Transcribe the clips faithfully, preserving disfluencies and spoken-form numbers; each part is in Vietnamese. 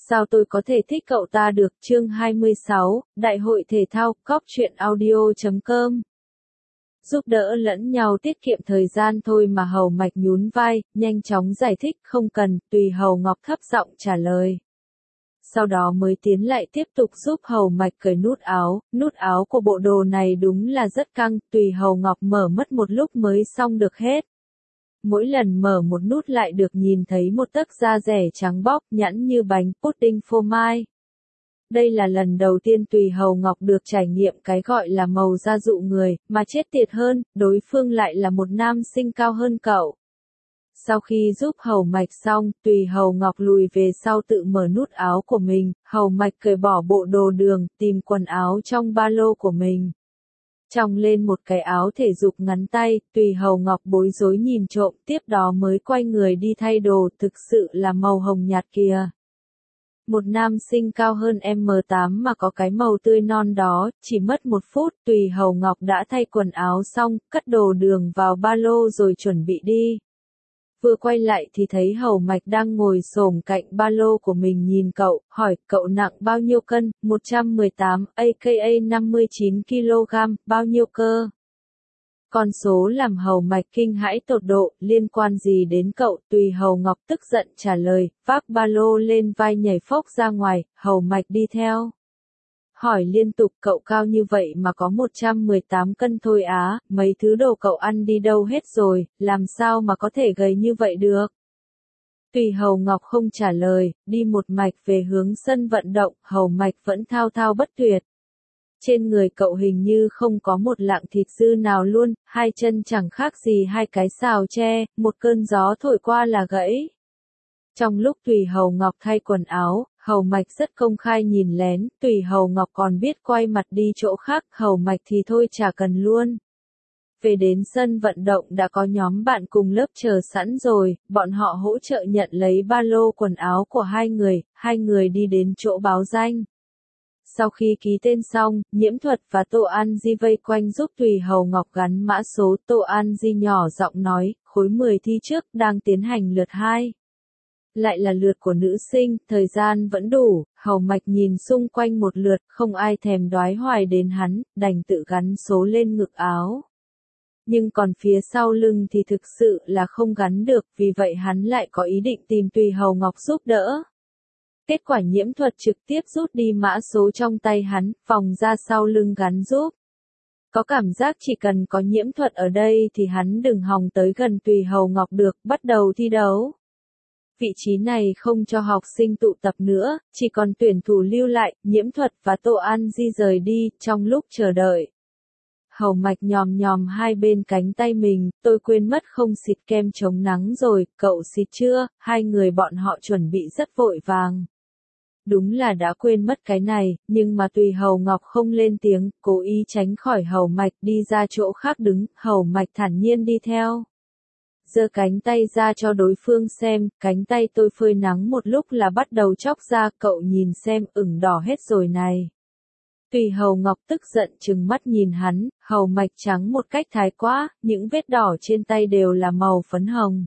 Sao tôi có thể thích cậu ta được? Chương hai mươi sáu, Đại hội thể thao, cóc truyện audio chấm com. Giúp đỡ lẫn nhau tiết kiệm thời gian thôi mà. Hầu Mạch nhún vai, nhanh chóng giải thích. Không cần. Tùy Hầu Ngọc thấp giọng trả lời. Sau đó mới tiến lại tiếp tục giúp Hầu Mạch cởi nút áo. Nút áo của bộ đồ này đúng là rất căng. Tùy Hầu Ngọc mở mất một lúc mới xong được hết. Mỗi lần mở một nút lại được nhìn thấy một tấc da rẻ trắng bóc, nhẵn như bánh pudding phô mai. Đây là lần đầu tiên Tùy Hầu Ngọc được trải nghiệm cái gọi là màu da dụ người, mà chết tiệt hơn, đối phương lại là một nam sinh cao hơn cậu. Sau khi giúp Hầu Mạch xong, Tùy Hầu Ngọc lùi về sau tự mở nút áo của mình. Hầu Mạch cởi bỏ bộ đồ đường, tìm quần áo trong ba lô của mình. Trong lên một cái áo thể dục ngắn tay, Tùy Hầu Ngọc bối rối nhìn trộm, tiếp đó mới quay người đi thay đồ. Thực sự là màu hồng nhạt kìa. Một nam sinh cao hơn em tám mà có cái màu tươi non đó, chỉ mất một phút, Tùy Hầu Ngọc đã thay quần áo xong, cất đồ đường vào ba lô rồi chuẩn bị đi. Vừa quay lại thì thấy Hầu Mạch đang ngồi xổm cạnh ba lô của mình nhìn cậu, hỏi, cậu nặng bao nhiêu cân? một trăm mười tám, aka năm mươi chín ki lô gam, bao nhiêu cơ? Con số làm Hầu Mạch kinh hãi tột độ, liên quan gì đến cậu? Tùy Hầu Ngọc tức giận trả lời, vác ba lô lên vai nhảy phóc ra ngoài. Hầu Mạch đi theo. Hỏi liên tục, cậu cao như vậy mà có một trăm mười tám cân thôi á, mấy thứ đồ cậu ăn đi đâu hết rồi, làm sao mà có thể gầy như vậy được? Tùy Hầu Ngọc không trả lời, đi một mạch về hướng sân vận động. Hầu Mạch vẫn thao thao bất tuyệt. Trên người cậu hình như không có một lạng thịt dư nào luôn, hai chân chẳng khác gì hai cái sào tre, một cơn gió thổi qua là gãy. Trong lúc Tùy Hầu Ngọc thay quần áo, Hầu Mạch rất công khai nhìn lén, Tùy Hầu Ngọc còn biết quay mặt đi chỗ khác, Hầu Mạch thì thôi chả cần luôn. Về đến sân vận động đã có nhóm bạn cùng lớp chờ sẵn rồi, bọn họ hỗ trợ nhận lấy ba lô quần áo của hai người, hai người đi đến chỗ báo danh. Sau khi ký tên xong, Nhiễm Thuật và Tô An Di vây quanh giúp Tùy Hầu Ngọc gắn mã số. Tô An Di nhỏ giọng nói, khối mười thi trước đang tiến hành lượt hai. Lại là lượt của nữ sinh, thời gian vẫn đủ. Hầu Mạch nhìn xung quanh một lượt, không ai thèm đoái hoài đến hắn, đành tự gắn số lên ngực áo. Nhưng còn phía sau lưng thì thực sự là không gắn được, vì vậy hắn lại có ý định tìm Tùy Hầu Ngọc giúp đỡ. Kết quả Nhiễm Thuật trực tiếp rút đi mã số trong tay hắn, vòng ra sau lưng gắn giúp. Có cảm giác chỉ cần có Nhiễm Thuật ở đây thì hắn đừng hòng tới gần Tùy Hầu Ngọc được. Bắt đầu thi đấu. Vị trí này không cho học sinh tụ tập nữa, chỉ còn tuyển thủ lưu lại. Nhiễm Thuật và Tô An Di rời đi. Trong lúc chờ đợi, Hầu Mạch nhòm nhòm hai bên cánh tay mình, tôi quên mất không xịt kem chống nắng rồi, cậu xịt chưa? Hai người bọn họ chuẩn bị rất vội vàng. Đúng là đã quên mất cái này, nhưng mà Tùy Hầu Ngọc không lên tiếng, cố ý tránh khỏi Hầu Mạch đi ra chỗ khác đứng. Hầu Mạch thản nhiên đi theo. Giơ cánh tay ra cho đối phương xem, cánh tay tôi phơi nắng một lúc là bắt đầu chóc ra, cậu nhìn xem, ửng đỏ hết rồi này. Tùy Hầu Ngọc tức giận trừng mắt nhìn hắn, Hầu Mạch trắng một cách thái quá, những vết đỏ trên tay đều là màu phấn hồng.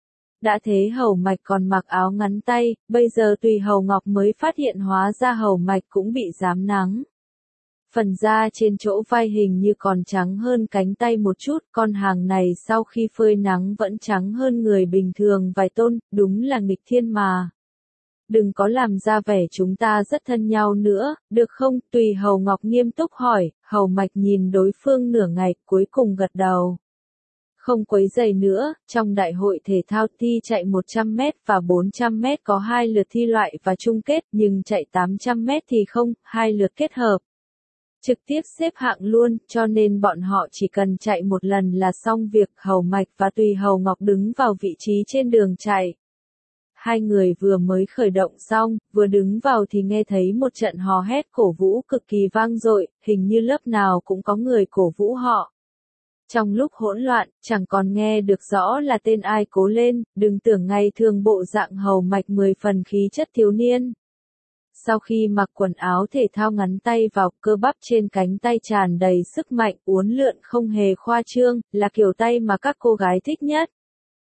Đã thế Hầu Mạch còn mặc áo ngắn tay, bây giờ Tùy Hầu Ngọc mới phát hiện hóa ra Hầu Mạch cũng bị rám nắng. Phần da trên chỗ vai hình như còn trắng hơn cánh tay một chút, con hàng này sau khi phơi nắng vẫn trắng hơn người bình thường vài tôn, đúng là nghịch thiên mà. Đừng có làm ra vẻ chúng ta rất thân nhau nữa, được không? Tùy Hầu Ngọc nghiêm túc hỏi. Hầu Mạch nhìn đối phương nửa ngày, cuối cùng gật đầu. Không quấy rầy nữa. Trong đại hội thể thao thi chạy một trăm mét và bốn trăm mét có hai lượt thi loại và chung kết, nhưng chạy tám trăm mét thì không, hai lượt kết hợp. Trực tiếp xếp hạng luôn, cho nên bọn họ chỉ cần chạy một lần là xong việc. Hầu Mạch và Tùy Hầu Ngọc đứng vào vị trí trên đường chạy. Hai người vừa mới khởi động xong, vừa đứng vào thì nghe thấy một trận hò hét cổ vũ cực kỳ vang dội, hình như lớp nào cũng có người cổ vũ họ. Trong lúc hỗn loạn, chẳng còn nghe được rõ là tên ai cố lên, đừng tưởng ngày thường bộ dạng Hầu Mạch mười phần khí chất thiếu niên. Sau khi mặc quần áo thể thao ngắn tay vào, cơ bắp trên cánh tay tràn đầy sức mạnh, uốn lượn không hề khoa trương, là kiểu tay mà các cô gái thích nhất.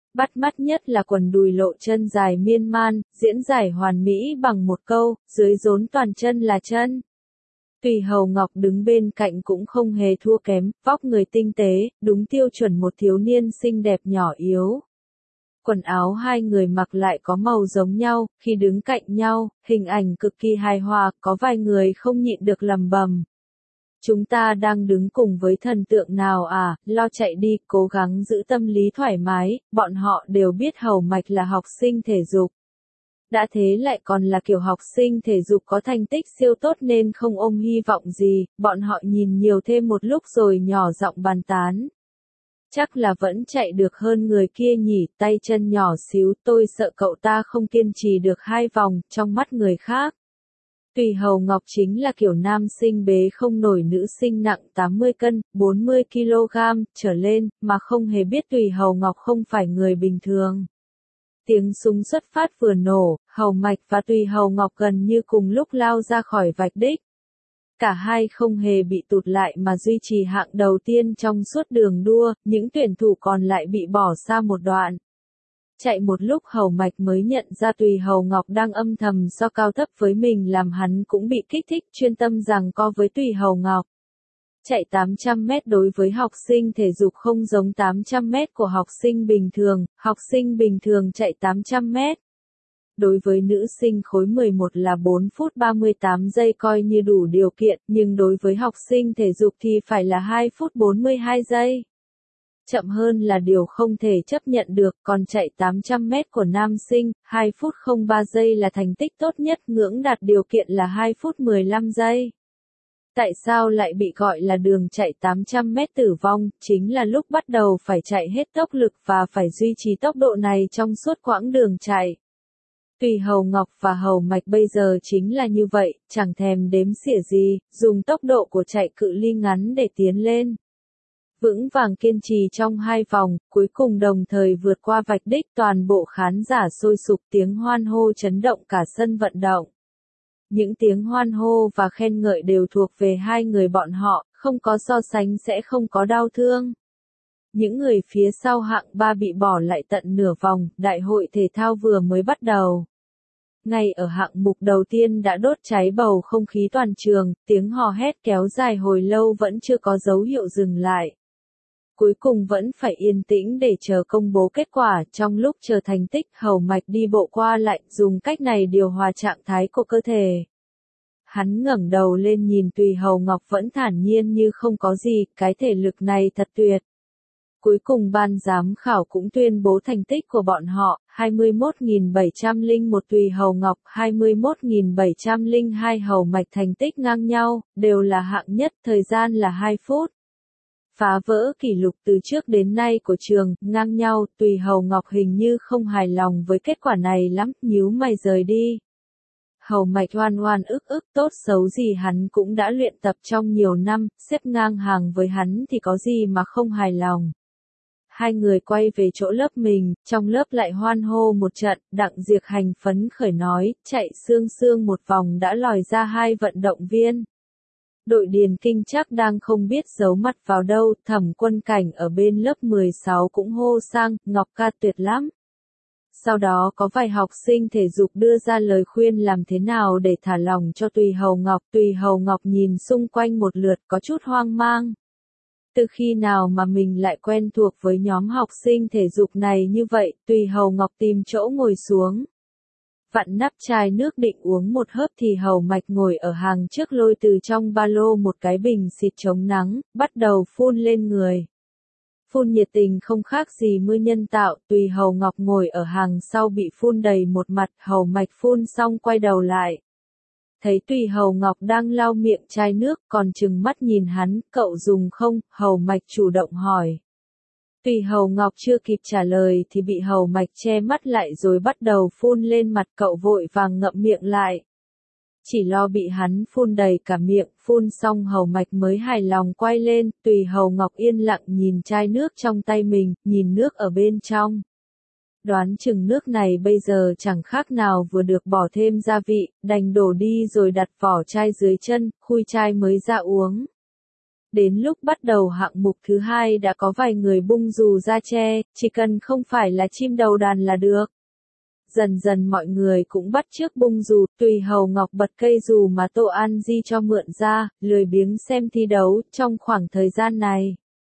Bắt mắt nhất là quần đùi lộ chân dài miên man, diễn giải hoàn mỹ bằng một câu, dưới rốn toàn chân là chân. Tùy Hầu Ngọc đứng bên cạnh cũng không hề thua kém, vóc người tinh tế, đúng tiêu chuẩn một thiếu niên xinh đẹp nhỏ yếu. Quần áo hai người mặc lại có màu giống nhau, khi đứng cạnh nhau, hình ảnh cực kỳ hài hòa, có vài người không nhịn được lầm bầm. Chúng ta đang đứng cùng với thần tượng nào à, lo chạy đi, cố gắng giữ tâm lý thoải mái, bọn họ đều biết Hầu Mạch là học sinh thể dục. Đã thế lại còn là kiểu học sinh thể dục có thành tích siêu tốt nên không ôm hy vọng gì, bọn họ nhìn nhiều thêm một lúc rồi nhỏ giọng bàn tán. Chắc là vẫn chạy được hơn người kia nhỉ, tay chân nhỏ xíu, tôi sợ cậu ta không kiên trì được hai vòng, trong mắt người khác. Tùy Hầu Ngọc chính là kiểu nam sinh bế không nổi nữ sinh nặng tám mươi cân, bốn mươi ki lô gam, trở lên, mà không hề biết Tùy Hầu Ngọc không phải người bình thường. Tiếng súng xuất phát vừa nổ, Hầu Mạch và Tùy Hầu Ngọc gần như cùng lúc lao ra khỏi vạch đích. Cả hai không hề bị tụt lại mà duy trì hạng đầu tiên trong suốt đường đua, những tuyển thủ còn lại bị bỏ xa một đoạn. Chạy một lúc Hầu Mạch mới nhận ra Tùy Hầu Ngọc đang âm thầm so cao thấp với mình làm hắn cũng bị kích thích chuyên tâm giằng co với Tùy Hầu Ngọc. Chạy tám trăm mét đối với học sinh thể dục không giống tám trăm mét của học sinh bình thường, học sinh bình thường chạy tám trăm mét. Đối với nữ sinh khối mười một là bốn phút ba mươi tám giây coi như đủ điều kiện, nhưng đối với học sinh thể dục thì phải là hai phút bốn mươi hai giây. Chậm hơn là điều không thể chấp nhận được, còn chạy tám trăm mét của nam sinh, hai phút không ba giây là thành tích tốt nhất, ngưỡng đạt điều kiện là hai phút mười lăm giây. Tại sao lại bị gọi là đường chạy tám trăm mét tử vong, chính là lúc bắt đầu phải chạy hết tốc lực và phải duy trì tốc độ này trong suốt quãng đường chạy. Tùy Hầu Ngọc và Hầu Mạch bây giờ chính là như vậy, chẳng thèm đếm xỉa gì, dùng tốc độ của chạy cự ly ngắn để tiến lên. Vững vàng kiên trì trong hai vòng, cuối cùng đồng thời vượt qua vạch đích, toàn bộ khán giả sôi sục, tiếng hoan hô chấn động cả sân vận động. Những tiếng hoan hô và khen ngợi đều thuộc về hai người bọn họ, không có so sánh sẽ không có đau thương. Những người phía sau hạng ba bị bỏ lại tận nửa vòng, đại hội thể thao vừa mới bắt đầu. Ngay ở hạng mục đầu tiên đã đốt cháy bầu không khí toàn trường, tiếng hò hét kéo dài hồi lâu vẫn chưa có dấu hiệu dừng lại. Cuối cùng vẫn phải yên tĩnh để chờ công bố kết quả, trong lúc chờ thành tích, Hầu Mạch đi bộ qua lại, dùng cách này điều hòa trạng thái của cơ thể. Hắn ngẩng đầu lên nhìn Tùy Hầu Ngọc vẫn thản nhiên như không có gì, cái thể lực này thật tuyệt. Cuối cùng ban giám khảo cũng tuyên bố thành tích của bọn họ, hai mươi mốt nghìn bảy trăm lẻ một Tùy Hầu Ngọc, hai mươi mốt nghìn bảy trăm lẻ hai Hầu Mạch, thành tích ngang nhau, đều là hạng nhất, thời gian là hai phút. Phá vỡ kỷ lục từ trước đến nay của trường, ngang nhau, Tùy Hầu Ngọc hình như không hài lòng với kết quả này lắm, nhíu mày rời đi. Hầu Mạch oan oan ức ức, tốt xấu gì hắn cũng đã luyện tập trong nhiều năm, xếp ngang hàng với hắn thì có gì mà không hài lòng. Hai người quay về chỗ lớp mình, trong lớp lại hoan hô một trận, Đặng Diệc Hành phấn khởi nói, chạy xương xương một vòng đã lòi ra hai vận động viên. Đội Điền Kinh chắc đang không biết giấu mặt vào đâu, Thẩm Quân Cảnh ở bên lớp mười sáu cũng hô sang, Ngọc ca tuyệt lắm. Sau đó có vài học sinh thể dục đưa ra lời khuyên làm thế nào để thả lòng cho Tùy Hầu Ngọc. Tùy Hầu Ngọc nhìn xung quanh một lượt có chút hoang mang. Từ khi nào mà mình lại quen thuộc với nhóm học sinh thể dục này như vậy, Tùy Hầu Ngọc tìm chỗ ngồi xuống. Vặn nắp chai nước định uống một hớp thì Hầu Mạch ngồi ở hàng trước lôi từ trong ba lô một cái bình xịt chống nắng, bắt đầu phun lên người. Phun nhiệt tình không khác gì mưa nhân tạo, Tùy Hầu Ngọc ngồi ở hàng sau bị phun đầy một mặt, Hầu Mạch phun xong quay đầu lại. Thấy Tùy Hầu Ngọc đang lau miệng chai nước, còn trừng mắt nhìn hắn, cậu dùng không, Hầu Mạch chủ động hỏi. Tùy Hầu Ngọc chưa kịp trả lời thì bị Hầu Mạch che mắt lại rồi bắt đầu phun lên mặt, cậu vội vàng ngậm miệng lại. Chỉ lo bị hắn phun đầy cả miệng, phun xong Hầu Mạch mới hài lòng quay lên, Tùy Hầu Ngọc yên lặng nhìn chai nước trong tay mình, nhìn nước ở bên trong. Đoán chừng nước này bây giờ chẳng khác nào vừa được bỏ thêm gia vị, đành đổ đi rồi đặt vỏ chai dưới chân, khui chai mới ra uống. Đến lúc bắt đầu hạng mục thứ hai đã có vài người bung dù ra che, chỉ cần không phải là chim đầu đàn là được. Dần dần mọi người cũng bắt chước bung dù, Tùy Hầu Ngọc bật cây dù mà Tô An Di cho mượn ra, lười biếng xem thi đấu. Trong khoảng thời gian này,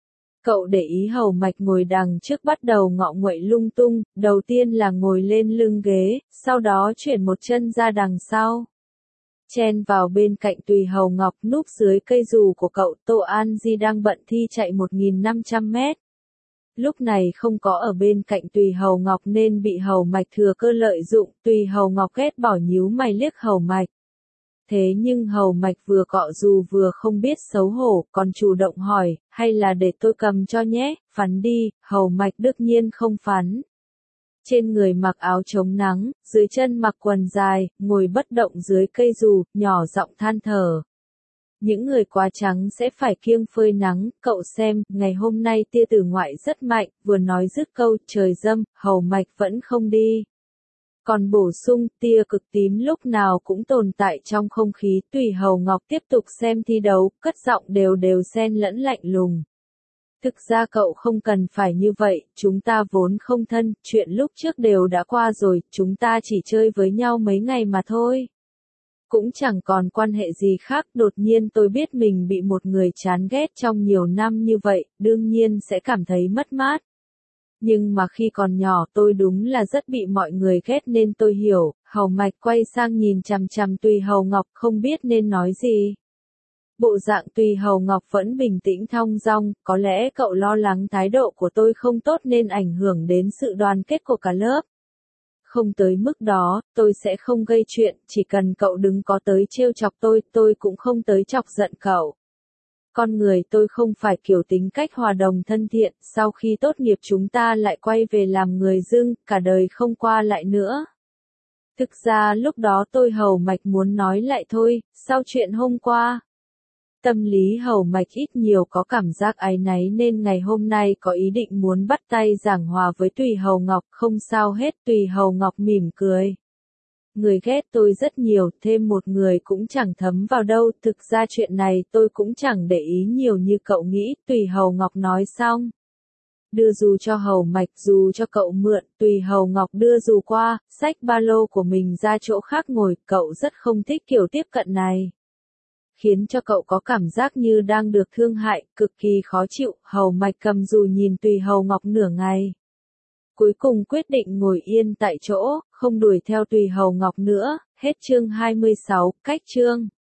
cậu để ý Hầu Mạch ngồi đằng trước bắt đầu ngọ nguậy lung tung, đầu tiên là ngồi lên lưng ghế, sau đó chuyển một chân ra đằng sau. Chen vào bên cạnh Tùy Hầu Ngọc núp dưới cây dù của cậu. Tô An Di đang bận thi chạy một nghìn năm trăm mét. Lúc này không có ở bên cạnh Tùy Hầu Ngọc nên bị Hầu Mạch thừa cơ lợi dụng. Tùy Hầu Ngọc ghét bỏ nhíu mày liếc Hầu Mạch. Thế nhưng Hầu Mạch vừa cọ dù vừa không biết xấu hổ, còn chủ động hỏi, hay là để tôi cầm cho nhé, phắn đi. Hầu Mạch đương nhiên không phắn. Trên người mặc áo chống nắng, dưới chân mặc quần dài, ngồi bất động dưới cây dù, nhỏ giọng than thở. Những người quá trắng sẽ phải kiêng phơi nắng, cậu xem, ngày hôm nay tia tử ngoại rất mạnh, vừa nói dứt câu, trời dâm, Hầu Mạch vẫn không đi. Còn bổ sung, tia cực tím lúc nào cũng tồn tại trong không khí. Tùy Hầu Ngọc tiếp tục xem thi đấu, cất giọng đều đều xen lẫn lạnh lùng. Thực ra cậu không cần phải như vậy, chúng ta vốn không thân, chuyện lúc trước đều đã qua rồi, chúng ta chỉ chơi với nhau mấy ngày mà thôi. Cũng chẳng còn quan hệ gì khác, đột nhiên tôi biết mình bị một người chán ghét trong nhiều năm như vậy, đương nhiên sẽ cảm thấy mất mát. Nhưng mà khi còn nhỏ tôi đúng là rất bị mọi người ghét nên tôi hiểu. Hầu Mạch quay sang nhìn chằm chằm Tùy Hầu Ngọc không biết nên nói gì. Bộ dạng Tùy Hầu Ngọc vẫn bình tĩnh thong dong, có lẽ cậu lo lắng thái độ của tôi không tốt nên ảnh hưởng đến sự đoàn kết của cả lớp. Không tới mức đó, tôi sẽ không gây chuyện, chỉ cần cậu đừng có tới trêu chọc tôi, tôi cũng không tới chọc giận cậu. Con người tôi không phải kiểu tính cách hòa đồng thân thiện, sau khi tốt nghiệp chúng ta lại quay về làm người dưng, cả đời không qua lại nữa. Thực ra lúc đó tôi Hầu Mạch muốn nói lại thôi, sau chuyện hôm qua. Tâm lý Hầu Mạch ít nhiều có cảm giác áy náy nên ngày hôm nay có ý định muốn bắt tay giảng hòa với Tùy Hầu Ngọc, không sao hết. Tùy Hầu Ngọc mỉm cười. Người ghét tôi rất nhiều, thêm một người cũng chẳng thấm vào đâu, thực ra chuyện này tôi cũng chẳng để ý nhiều như cậu nghĩ. Tùy Hầu Ngọc nói xong. Đưa dù cho Hầu Mạch, dù cho cậu mượn. Tùy Hầu Ngọc đưa dù qua, xách ba lô của mình ra chỗ khác ngồi, cậu rất không thích kiểu tiếp cận này. Khiến cho cậu có cảm giác như đang được thương hại, cực kỳ khó chịu. Hầu Mạch cầm dù nhìn Tùy Hầu Ngọc nửa ngày. Cuối cùng quyết định ngồi yên tại chỗ, không đuổi theo Tùy Hầu Ngọc nữa. Hết chương hai mươi sáu, cách chương.